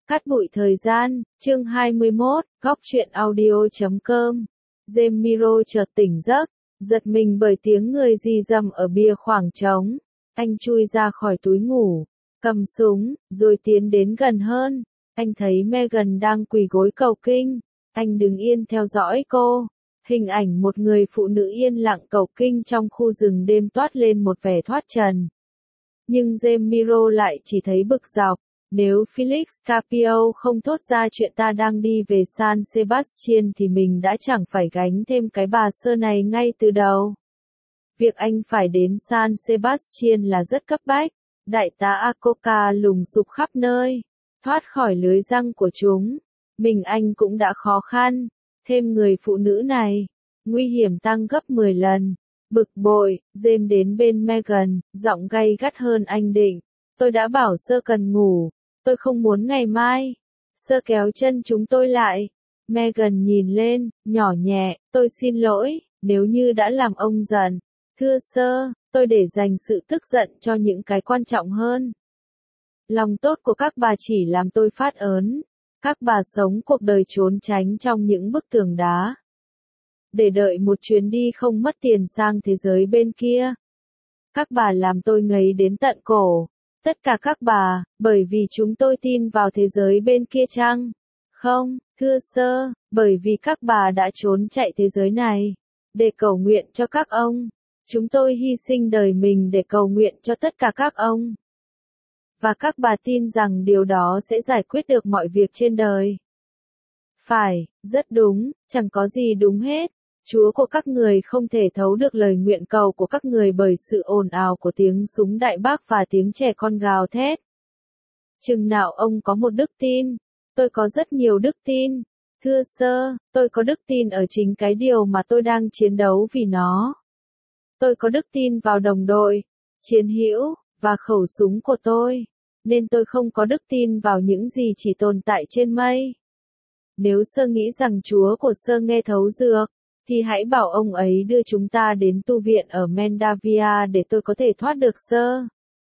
Cắt bụi thời gian, chương 21, góc truyện audio.com. James Miro chợt tỉnh giấc, giật mình bởi tiếng người rì rầm ở bìa khoảng trống. Anh chui ra khỏi túi ngủ, cầm súng, rồi tiến đến gần hơn. Anh thấy Megan đang quỳ gối cầu kinh. Anh đứng yên theo dõi cô. Hình ảnh một người phụ nữ yên lặng cầu kinh trong khu rừng đêm toát lên một vẻ thoát trần. Nhưng James Miro lại chỉ thấy bực dọc. Nếu Felix Carpio không thốt ra chuyện ta đang đi về San Sebastian thì mình đã chẳng phải gánh thêm cái bà sơ này ngay từ đầu. Việc anh phải đến San Sebastian là rất cấp bách. Đại tá Acoca lùng sục khắp nơi, thoát khỏi lưới răng của chúng. Mình anh cũng đã khó khăn, thêm người phụ nữ này, nguy hiểm tăng gấp 10 lần. Bực bội, James đến bên Megan, giọng gay gắt hơn anh định. Tôi đã bảo sơ cần ngủ, tôi không muốn ngày mai. Sơ kéo chân chúng tôi lại. Megan nhìn lên, nhỏ nhẹ, tôi xin lỗi, nếu như đã làm ông giận. Thưa sơ, tôi để dành sự tức giận cho những cái quan trọng hơn. Lòng tốt của các bà chỉ làm tôi phát ớn. Các bà sống cuộc đời trốn tránh trong những bức tường đá. Để đợi một chuyến đi không mất tiền sang thế giới bên kia. Các bà làm tôi ngấy đến tận cổ. Tất cả các bà, bởi vì chúng tôi tin vào thế giới bên kia chăng? Không, thưa sơ, bởi vì các bà đã trốn chạy thế giới này. Để cầu nguyện cho các ông. Chúng tôi hy sinh đời mình để cầu nguyện cho tất cả các ông. Và các bà tin rằng điều đó sẽ giải quyết được mọi việc trên đời. Phải, rất đúng, chẳng có gì đúng hết. Chúa của các người không thể thấu được lời nguyện cầu của các người bởi sự ồn ào của tiếng súng đại bác và tiếng trẻ con gào thét. Chừng nào ông có một đức tin? Tôi có rất nhiều đức tin. Thưa sơ, tôi có đức tin ở chính cái điều mà tôi đang chiến đấu vì nó. Tôi có đức tin vào đồng đội, chiến hữu, và khẩu súng của tôi. Nên tôi không có đức tin vào những gì chỉ tồn tại trên mây. Nếu sơ nghĩ rằng Chúa của sơ nghe thấu dược, thì hãy bảo ông ấy đưa chúng ta đến tu viện ở Mendavia để tôi có thể thoát được sơ.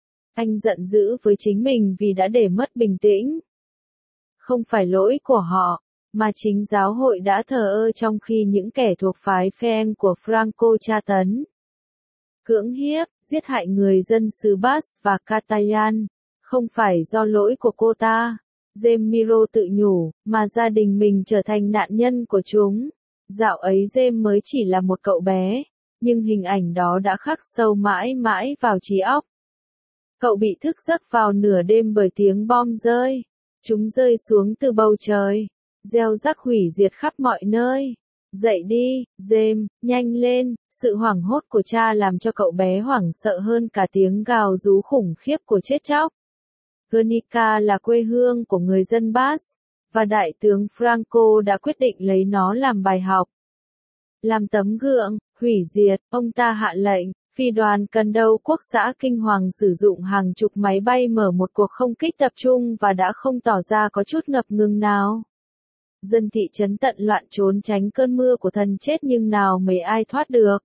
Anh giận dữ với chính mình vì đã để mất bình tĩnh. Không phải lỗi của họ, mà chính giáo hội đã thờ ơ trong khi những kẻ thuộc phái phe của Franco tra tấn, cưỡng hiếp, giết hại người dân xứ Basque và Catalan. Không phải do lỗi của cô ta, James Miro tự nhủ, mà gia đình mình trở thành nạn nhân của chúng. Dạo ấy James mới chỉ là một cậu bé, nhưng hình ảnh đó đã khắc sâu mãi mãi vào trí óc. Cậu bị thức giấc vào nửa đêm bởi tiếng bom rơi. Chúng rơi xuống từ bầu trời, gieo rắc hủy diệt khắp mọi nơi. Dậy đi, James, nhanh lên. Sự hoảng hốt của cha làm cho cậu bé hoảng sợ hơn cả tiếng gào rú khủng khiếp của chết chóc. Guernica là quê hương của người dân Basque, và đại tướng Franco đã quyết định lấy nó làm bài học. Làm tấm gương, hủy diệt, ông ta hạ lệnh, phi đoàn cần đầu quốc xã Kinh Hoàng sử dụng hàng chục máy bay mở một cuộc không kích tập trung và đã không tỏ ra có chút ngập ngừng nào. Dân thị trấn tận loạn trốn tránh cơn mưa của thần chết nhưng nào mấy ai thoát được.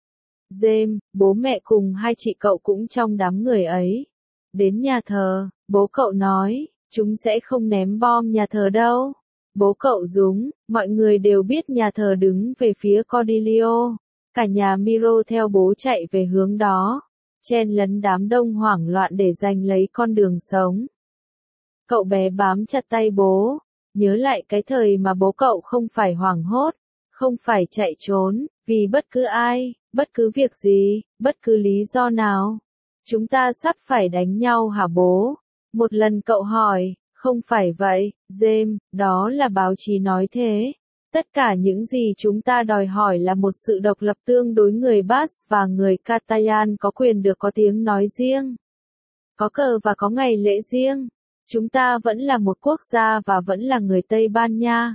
James, bố mẹ cùng hai chị cậu cũng trong đám người ấy. Đến nhà thờ, bố cậu nói, chúng sẽ không ném bom nhà thờ đâu. Bố cậu rúng, mọi người đều biết nhà thờ đứng về phía Cordelio. Cả nhà Miro theo bố chạy về hướng đó, chen lấn đám đông hoảng loạn để giành lấy con đường sống. Cậu bé bám chặt tay bố, nhớ lại cái thời mà bố cậu không phải hoảng hốt, không phải chạy trốn, vì bất cứ ai, bất cứ việc gì, bất cứ lý do nào. Chúng ta sắp phải đánh nhau hả bố? Một lần cậu hỏi, không phải vậy, James, đó là báo chí nói thế. Tất cả những gì chúng ta đòi hỏi là một sự độc lập tương đối người Basque và người Catalan có quyền được có tiếng nói riêng. Có cờ và có ngày lễ riêng. Chúng ta vẫn là một quốc gia và vẫn là người Tây Ban Nha.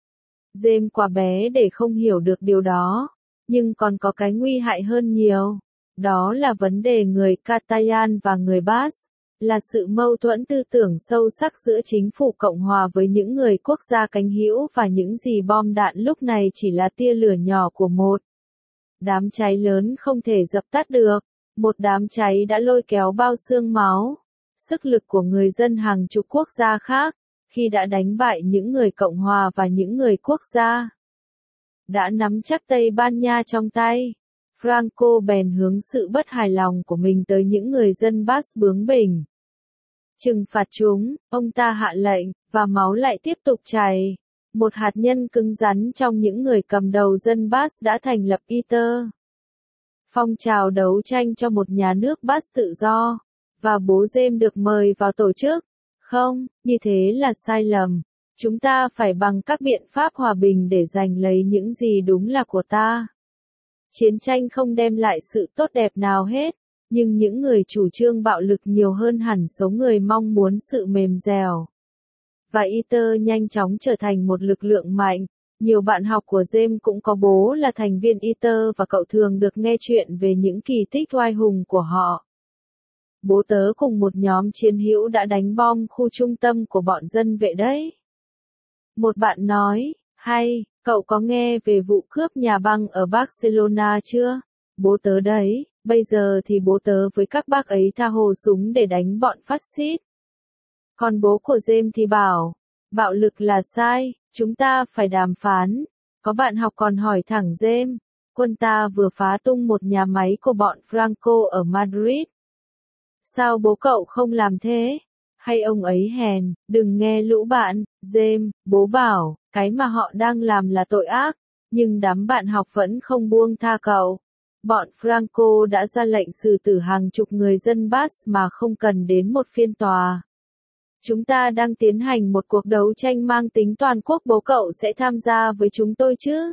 James quá bé để không hiểu được điều đó. Nhưng còn có cái nguy hại hơn nhiều. Đó là vấn đề người Catalan và người Basque. Là sự mâu thuẫn tư tưởng sâu sắc giữa chính phủ Cộng hòa với những người quốc gia cánh hữu và những gì bom đạn lúc này chỉ là tia lửa nhỏ của một đám cháy lớn không thể dập tắt được. Một đám cháy đã lôi kéo bao xương máu, sức lực của người dân hàng chục quốc gia khác, khi đã đánh bại những người Cộng hòa và những người quốc gia, đã nắm chắc Tây Ban Nha trong tay, Franco bèn hướng sự bất hài lòng của mình tới những người dân Basque bướng bỉnh. Trừng phạt chúng, ông ta hạ lệnh, và máu lại tiếp tục chảy. Một hạt nhân cứng rắn trong những người cầm đầu dân Basque đã thành lập ITER, phong trào đấu tranh cho một nhà nước Basque tự do, và bố James được mời vào tổ chức. Không, như thế là sai lầm. Chúng ta phải bằng các biện pháp hòa bình để giành lấy những gì đúng là của ta. Chiến tranh không đem lại sự tốt đẹp nào hết, nhưng những người chủ trương bạo lực nhiều hơn hẳn số người mong muốn sự mềm dẻo. Và ITER nhanh chóng trở thành một lực lượng mạnh. Nhiều bạn học của James cũng có bố là thành viên ITER và cậu thường được nghe chuyện về những kỳ tích oai hùng của họ. Bố tớ cùng một nhóm chiến hữu đã đánh bom khu trung tâm của bọn dân vệ đấy. Một bạn nói, hay, cậu có nghe về vụ cướp nhà băng ở Barcelona chưa? Bố tớ đấy, bây giờ thì bố tớ với các bác ấy tha hồ súng để đánh bọn phát xít. Còn bố của James thì bảo, bạo lực là sai, chúng ta phải đàm phán. Có bạn học còn hỏi thẳng James, quân ta vừa phá tung một nhà máy của bọn Franco ở Madrid. Sao bố cậu không làm thế? Hay ông ấy hèn, đừng nghe lũ bạn, James, bố bảo, cái mà họ đang làm là tội ác, nhưng đám bạn học vẫn không buông tha cậu. Bọn Franco đã ra lệnh xử tử hàng chục người dân Basque mà không cần đến một phiên tòa. Chúng ta đang tiến hành một cuộc đấu tranh mang tính toàn quốc, bố cậu sẽ tham gia với chúng tôi chứ?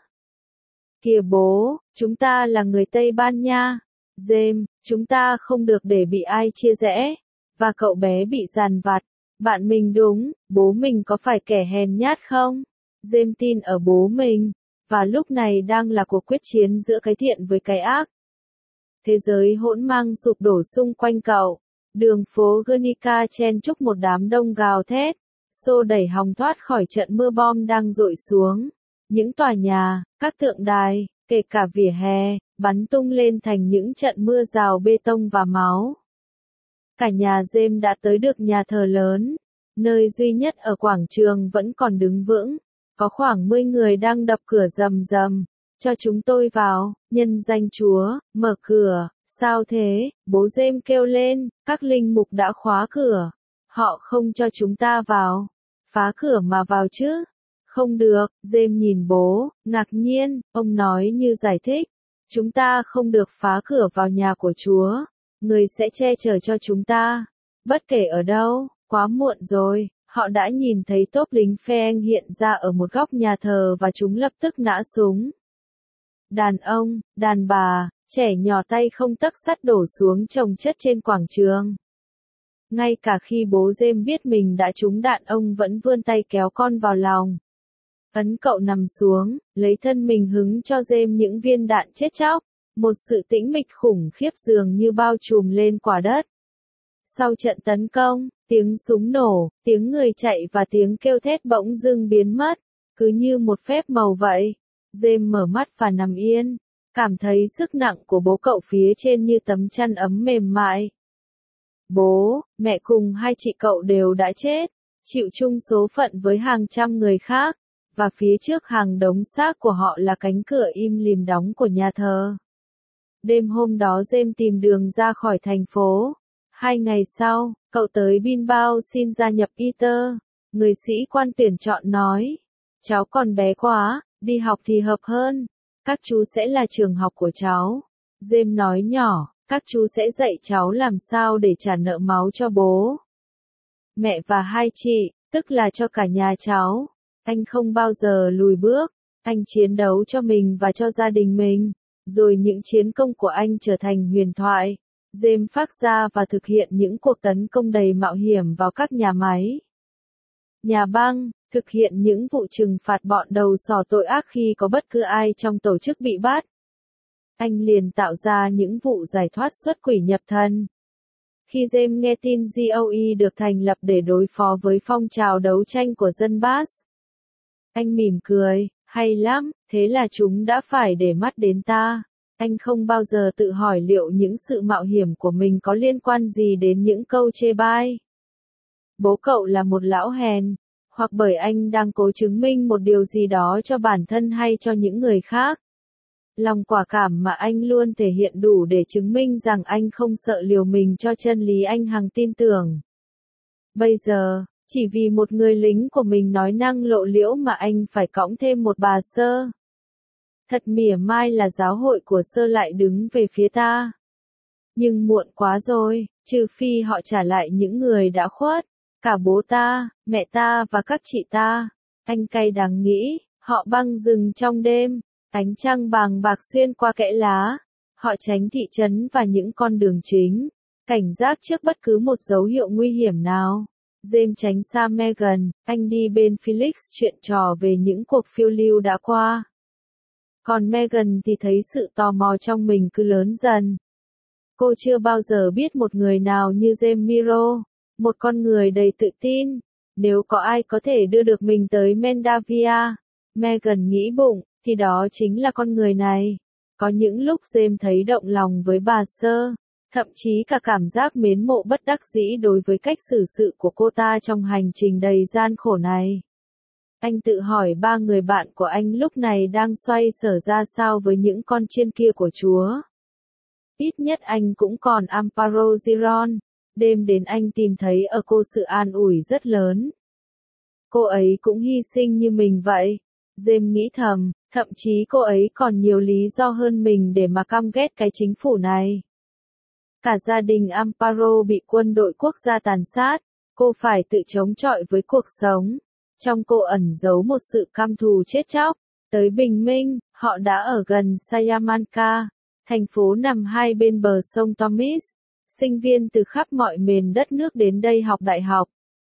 Kìa bố, chúng ta là người Tây Ban Nha. James, chúng ta không được để bị ai chia rẽ. Và cậu bé bị dằn vặt. Bạn mình đúng, bố mình có phải kẻ hèn nhát không? James tin ở bố mình. Và lúc này đang là cuộc quyết chiến giữa cái thiện với cái ác. Thế giới hỗn mang sụp đổ xung quanh cậu. Đường phố Guernica chen chúc một đám đông gào thét, xô đẩy hòng thoát khỏi trận mưa bom đang dội xuống. Những tòa nhà, các tượng đài, kể cả vỉa hè, bắn tung lên thành những trận mưa rào bê tông và máu. Cả nhà James đã tới được nhà thờ lớn, nơi duy nhất ở quảng trường vẫn còn đứng vững. Có khoảng 10 người đang đập cửa rầm rầm. Cho chúng tôi vào, nhân danh Chúa, mở cửa. Sao thế? Bố James kêu lên, các linh mục đã khóa cửa. Họ không cho chúng ta vào. Phá cửa mà vào chứ? Không được, James nhìn bố, ngạc nhiên, ông nói như giải thích. Chúng ta không được phá cửa vào nhà của Chúa. Người sẽ che chở cho chúng ta. Bất kể ở đâu, quá muộn rồi. Họ đã nhìn thấy tốp lính phe hiện ra ở một góc nhà thờ và chúng lập tức nã súng. Đàn ông, đàn bà, trẻ nhỏ tay không tấc sắt đổ xuống chồng chất trên quảng trường. Ngay cả khi bố James biết mình đã trúng đạn, ông vẫn vươn tay kéo con vào lòng. Ấn cậu nằm xuống, lấy thân mình hứng cho James những viên đạn chết chóc. Một sự tĩnh mịch khủng khiếp dường như bao trùm lên quả đất. Sau trận tấn công, tiếng súng nổ, tiếng người chạy và tiếng kêu thét bỗng dưng biến mất, cứ như một phép màu vậy. James mở mắt và nằm yên, cảm thấy sức nặng của bố cậu phía trên như tấm chăn ấm mềm mại. Bố, mẹ cùng hai chị cậu đều đã chết, chịu chung số phận với hàng trăm người khác, và phía trước hàng đống xác của họ là cánh cửa im lìm đóng của nhà thờ. Đêm hôm đó James tìm đường ra khỏi thành phố. 2 ngày sau, cậu tới Bilbao xin gia nhập ITER. Người sĩ quan tuyển chọn nói, cháu còn bé quá, đi học thì hợp hơn. Các chú sẽ là trường học của cháu. James nói nhỏ, các chú sẽ dạy cháu làm sao để trả nợ máu cho bố, mẹ và hai chị, tức là cho cả nhà cháu. Anh không bao giờ lùi bước. Anh chiến đấu cho mình và cho gia đình mình. Rồi những chiến công của anh trở thành huyền thoại. James phát ra và thực hiện những cuộc tấn công đầy mạo hiểm vào các nhà máy, nhà băng, thực hiện những vụ trừng phạt bọn đầu sỏ tội ác khi có bất cứ ai trong tổ chức bị bắt. Anh liền tạo ra những vụ giải thoát xuất quỷ nhập thần. Khi James nghe tin GOE được thành lập để đối phó với phong trào đấu tranh của dân Basque, anh mỉm cười, hay lắm, thế là chúng đã phải để mắt đến ta. Anh không bao giờ tự hỏi liệu những sự mạo hiểm của mình có liên quan gì đến những câu chê bai. Bố cậu là một lão hèn, hoặc bởi anh đang cố chứng minh một điều gì đó cho bản thân hay cho những người khác. Lòng quả cảm mà anh luôn thể hiện đủ để chứng minh rằng anh không sợ liều mình cho chân lý anh hằng tin tưởng. Bây giờ, chỉ vì một người lính của mình nói năng lộ liễu mà anh phải cõng thêm một bà Sơ. Thật mỉa mai là giáo hội của Sơ lại đứng về phía ta. Nhưng muộn quá rồi, trừ phi họ trả lại những người đã khuất, cả bố ta, mẹ ta và các chị ta. Anh cay đắng nghĩ, họ băng rừng trong đêm, ánh trăng bàng bạc xuyên qua kẽ lá. Họ tránh thị trấn và những con đường chính, cảnh giác trước bất cứ một dấu hiệu nguy hiểm nào. James tránh xa Megan, anh đi bên Felix chuyện trò về những cuộc phiêu lưu đã qua. Còn Megan thì thấy sự tò mò trong mình cứ lớn dần. Cô chưa bao giờ biết một người nào như James Miro, một con người đầy tự tin. Nếu có ai có thể đưa được mình tới Mendavia, Megan nghĩ bụng, thì đó chính là con người này. Có những lúc James thấy động lòng với bà Sơ, thậm chí cả cảm giác mến mộ bất đắc dĩ đối với cách xử sự của cô ta trong hành trình đầy gian khổ này. Anh tự hỏi ba người bạn của anh lúc này đang xoay sở ra sao với những con chiên kia của Chúa. Ít nhất anh cũng còn Amparo Giron. Đêm đến anh tìm thấy ở cô sự an ủi rất lớn. Cô ấy cũng hy sinh như mình vậy. James nghĩ thầm, thậm chí cô ấy còn nhiều lý do hơn mình để mà căm ghét cái chính phủ này. Cả gia đình Amparo bị quân đội quốc gia tàn sát, cô phải tự chống chọi với cuộc sống. Trong cô ẩn giấu một sự căm thù chết chóc. Tới bình minh, họ đã ở gần Salamanca, thành phố nằm hai bên bờ sông Tomis. Sinh viên từ khắp mọi miền đất nước đến đây học đại học.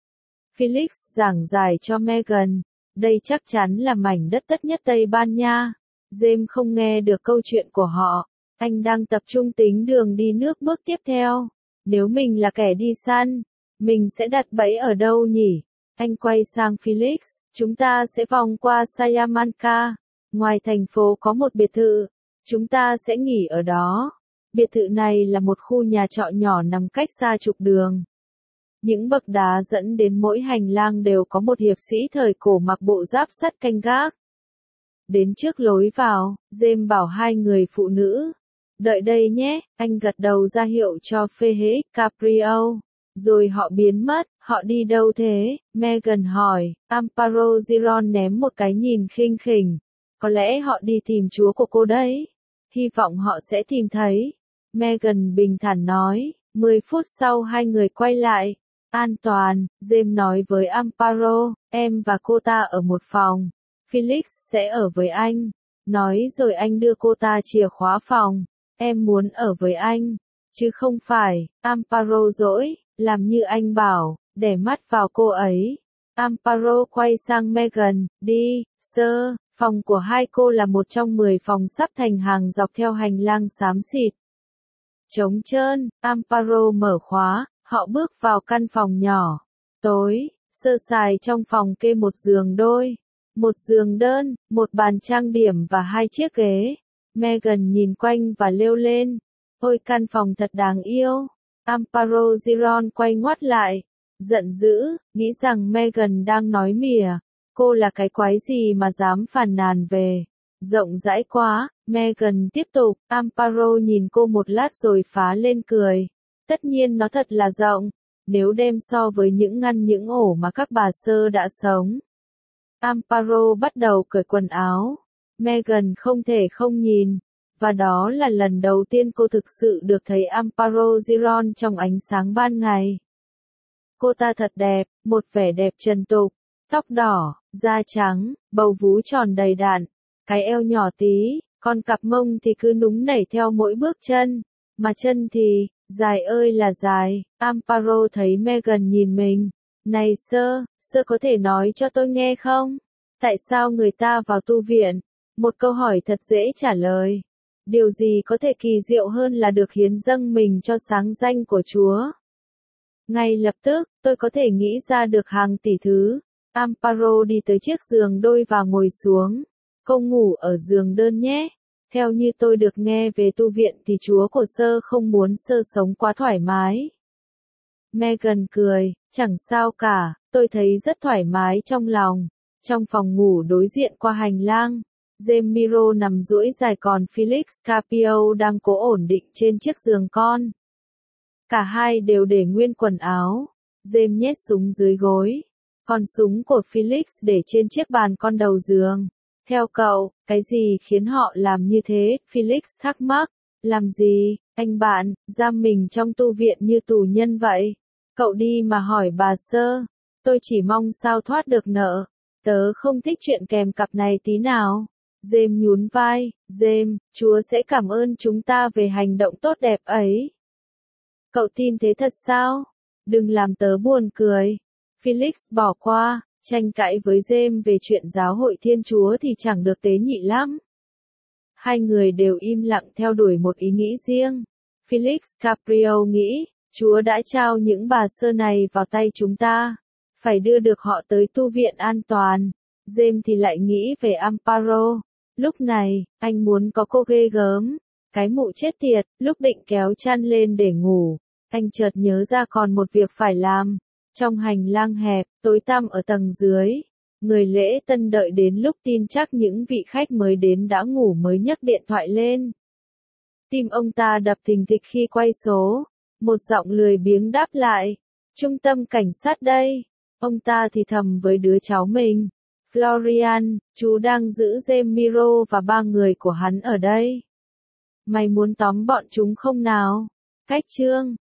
Felix giảng giải cho Megan, đây chắc chắn là mảnh đất tất nhất Tây Ban Nha. James không nghe được câu chuyện của họ. Anh đang tập trung tính đường đi nước bước tiếp theo. Nếu mình là kẻ đi săn, mình sẽ đặt bẫy ở đâu nhỉ? Anh quay sang Felix, chúng ta sẽ vòng qua Salamanca. Ngoài thành phố có một biệt thự. Chúng ta sẽ nghỉ ở đó. Biệt thự này là một khu nhà trọ nhỏ nằm cách xa trục đường. Những bậc đá dẫn đến mỗi hành lang đều có một hiệp sĩ thời cổ mặc bộ giáp sắt canh gác. Đến trước lối vào, James bảo hai người phụ nữ. Đợi đây nhé, anh gật đầu ra hiệu cho Felix Caprio. Rồi họ biến mất, họ đi đâu thế? Megan hỏi, Amparo Giron ném một cái nhìn khinh khỉnh. Có lẽ họ đi tìm Chúa của cô đấy. Hy vọng họ sẽ tìm thấy. Megan bình thản nói, 10 phút sau hai người quay lại. An toàn, James nói với Amparo, em và cô ta ở một phòng. Felix sẽ ở với anh. Nói rồi anh đưa cô ta chìa khóa phòng. Em muốn ở với anh. Chứ không phải, Amparo dỗi, làm như anh bảo, để mắt vào cô ấy. Amparo quay sang Megan, đi, sơ. Phòng của hai cô là một trong 10 phòng sắp thành hàng dọc theo hành lang xám xịt. Trống trơn, Amparo mở khóa, họ bước vào căn phòng nhỏ. Tối, sơ sài trong phòng kê một giường đôi, một giường đơn, một bàn trang điểm và hai chiếc ghế. Megan nhìn quanh và reo lên. Ôi căn phòng thật đáng yêu. Amparo Giron quay ngoắt lại, giận dữ, nghĩ rằng Megan đang nói mỉa. Cô là cái quái gì mà dám phàn nàn về. Rộng rãi quá, Megan tiếp tục, Amparo nhìn cô một lát rồi phá lên cười. Tất nhiên nó thật là rộng, nếu đem so với những ngăn những ổ mà các bà Sơ đã sống. Amparo bắt đầu cởi quần áo. Megan không thể không nhìn. Và đó là lần đầu tiên cô thực sự được thấy Amparo Giron trong ánh sáng ban ngày. Cô ta thật đẹp, một vẻ đẹp trần tục. Tóc đỏ, da trắng, bầu vú tròn đầy đặn, cái eo nhỏ tí, còn cặp mông thì cứ núng nảy theo mỗi bước chân, mà chân thì, dài ơi là dài. Amparo thấy Megan nhìn mình. Này sơ có thể nói cho tôi nghe không? Tại sao người ta vào tu viện? Một câu hỏi thật dễ trả lời. Điều gì có thể kỳ diệu hơn là được hiến dâng mình cho sáng danh của Chúa? Ngay lập tức, tôi có thể nghĩ ra được hàng tỷ thứ. Amparo đi tới chiếc giường đôi và ngồi xuống. Cô ngủ ở giường đơn nhé. Theo như tôi được nghe về tu viện thì Chúa của sơ không muốn sơ sống quá thoải mái. Megan cười, chẳng sao cả, Tôi thấy rất thoải mái trong lòng. Trong phòng ngủ đối diện qua hành lang, Zemiro nằm duỗi dài còn Felix Capio đang cố ổn định trên chiếc giường con. Cả hai đều để nguyên quần áo. Jem nhét súng dưới gối. Còn súng của Felix để trên chiếc bàn con đầu giường. Theo cậu, cái gì khiến họ làm như thế? Felix thắc mắc. Làm gì, anh bạn, giam mình trong tu viện như tù nhân vậy? Cậu đi mà hỏi bà sơ. Tôi chỉ mong sao thoát được nợ. Tớ không thích chuyện kèm cặp này tí nào. Jem nhún vai. Jem, Chúa sẽ cảm ơn chúng ta về hành động tốt đẹp ấy. Cậu tin thế thật sao? Đừng làm tớ buồn cười. Felix bỏ qua, tranh cãi với Jem về chuyện giáo hội Thiên Chúa thì chẳng được tế nhị lắm. Hai người đều im lặng theo đuổi một ý nghĩ riêng. Felix Caprio nghĩ, Chúa đã trao những bà sơ này vào tay chúng ta. Phải đưa được họ tới tu viện an toàn. Jem thì lại nghĩ về Amparo. Lúc này, anh muốn có cô ghê gớm. Cái mụ chết tiệt, lúc định kéo chăn lên để ngủ. Anh chợt nhớ ra còn một việc phải làm. Trong hành lang hẹp, tối tăm ở tầng dưới. Người lễ tân đợi đến lúc tin chắc những vị khách mới đến đã ngủ mới nhấc điện thoại lên. Tim ông ta đập thình thịch khi quay số. Một giọng lười biếng đáp lại. Trung tâm cảnh sát đây. Ông ta thì thầm với đứa cháu mình. Florian, chú đang giữ Zemiro và 3 người của hắn ở đây. Mày muốn tóm bọn chúng không nào? Cách chương